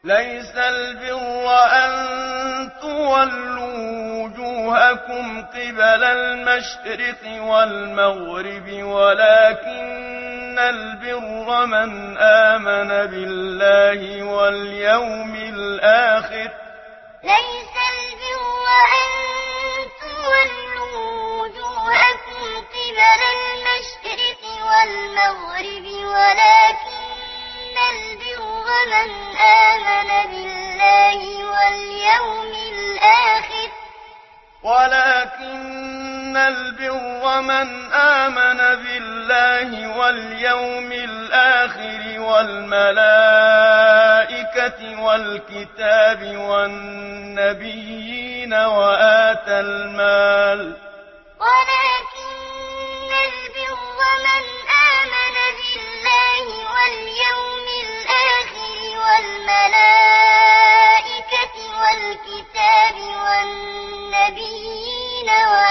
ليس البر أن تولوا وجوهكم قبل المشرق والمغرب ولكن البر من آمن بالله واليوم الآخر ليس البر أن تولوا وجوهكم قبل المشرق والمغرب ولكن البر من آمن بالله واليوم الآخر والملائكة والكتاب والنبيين وآتى المال ولكن البر من آمن بالله واليوم الآخر والملائكة والكتاب والنبيين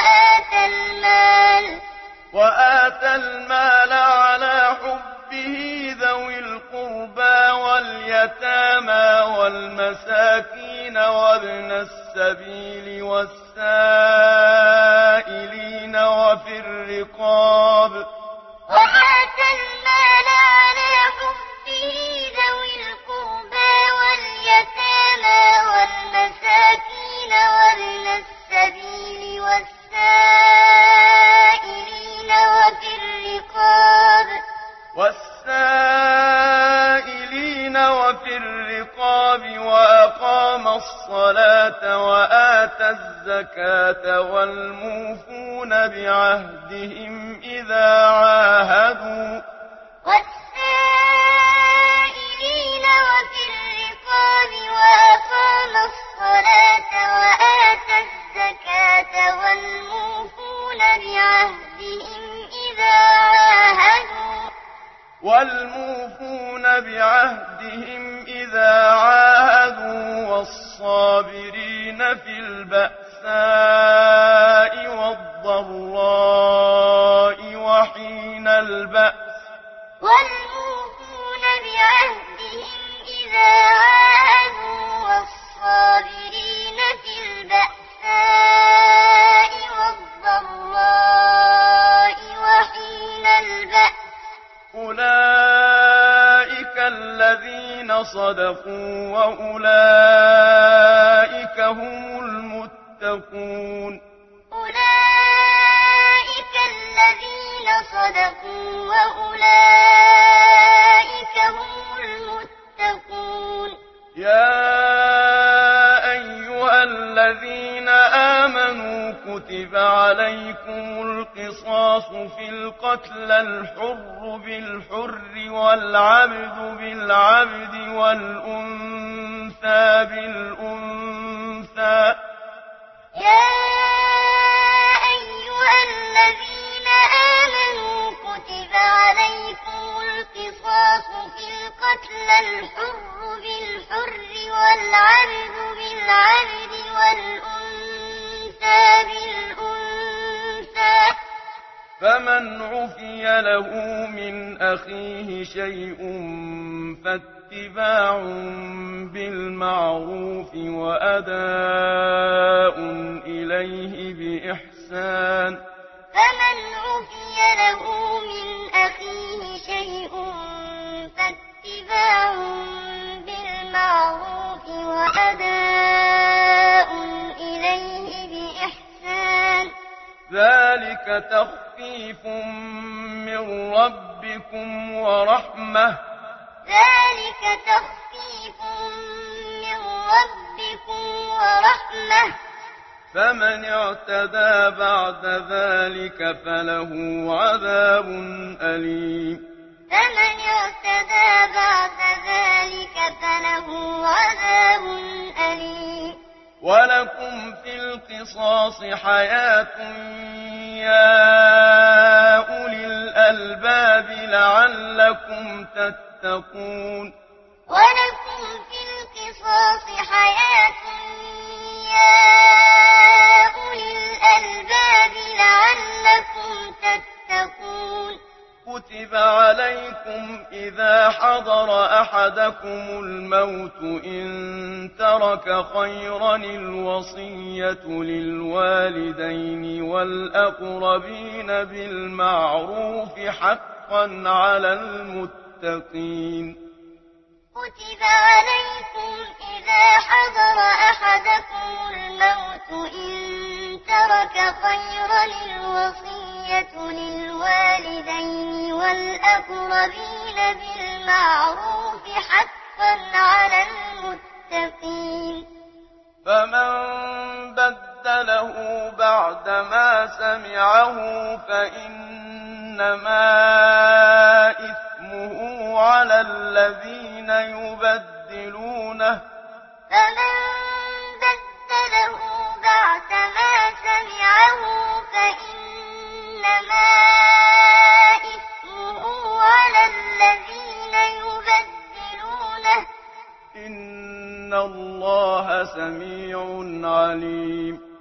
وآتى المال على حبه ذوي القربى واليتامى والمساكين وابن السبيل والسائلين وفي الرقاب وآتى المال على حبه ذوي القربى واليتامى والمساكين وابن السبيل والسائلين وفي الرقاب وأقام الصلاة وآتى الزكاة والموفون بعهدهم إذا عاهدوا والسائلين وفي الرقاب وأقام الصلاة وآتى الزكاة والموفون بعهدهم إذا عاهدوا والصابرين في البأساء والضراء وحين البأس والموفون بعهدهم إذا عاهدوا والصابرين في البأساء والضراء وحين البأس أولئك الذين صدقوا وأولئك هم المتقون أولئك الذين صدقوا وأولئك هم المتقون يا أيها الذين آمنوا كتب عليكم القصاص في القتلى الحر بالحر والعبد بالعبد والأنثى بالأنثى يا أيها الذين آمنوا كتب عليكم القصاص في القتلى الحر بالحر والعبد بالعبد والأنثى بالأنثى فمن عفي له من أخيه شيء فاتباع بالمعروف وأداء إليه بإحسان فمن عفي له من أخيه شيء فاتباع بالمعروف وأداء إليه بإحسان ذلك تخفيف من ربكم ورحمة ذلك تخفيف من ربكم ورحمة فمن اعتدى بعد ذلك فله عذاب أليم فمن اعتدى بعد ذلك فله عذاب أليم ولكم في القصاص حياة يا أولي الألباب لعلكم تتقون ولكم في القصاص حياة يا أولي الألباب لعلكم تتقون كتب عليكم إذا حضر أحدكم الموت إن ترك خيرا الوصية للوالدين والأقربين بالمعروف حقا على المتقين كتب عليكم إذا حضر أحدكم الموت إن ترك خيرا الوصية للوالدين والأقربين بالمعروف حقا على المتقين فمن بدله بعدما سمعه فإنما إثمه على الذين يبدلونه فمن بدله بعدما سمعه فإنما إثمه على الذين يبدلونه إن الله سميع عليم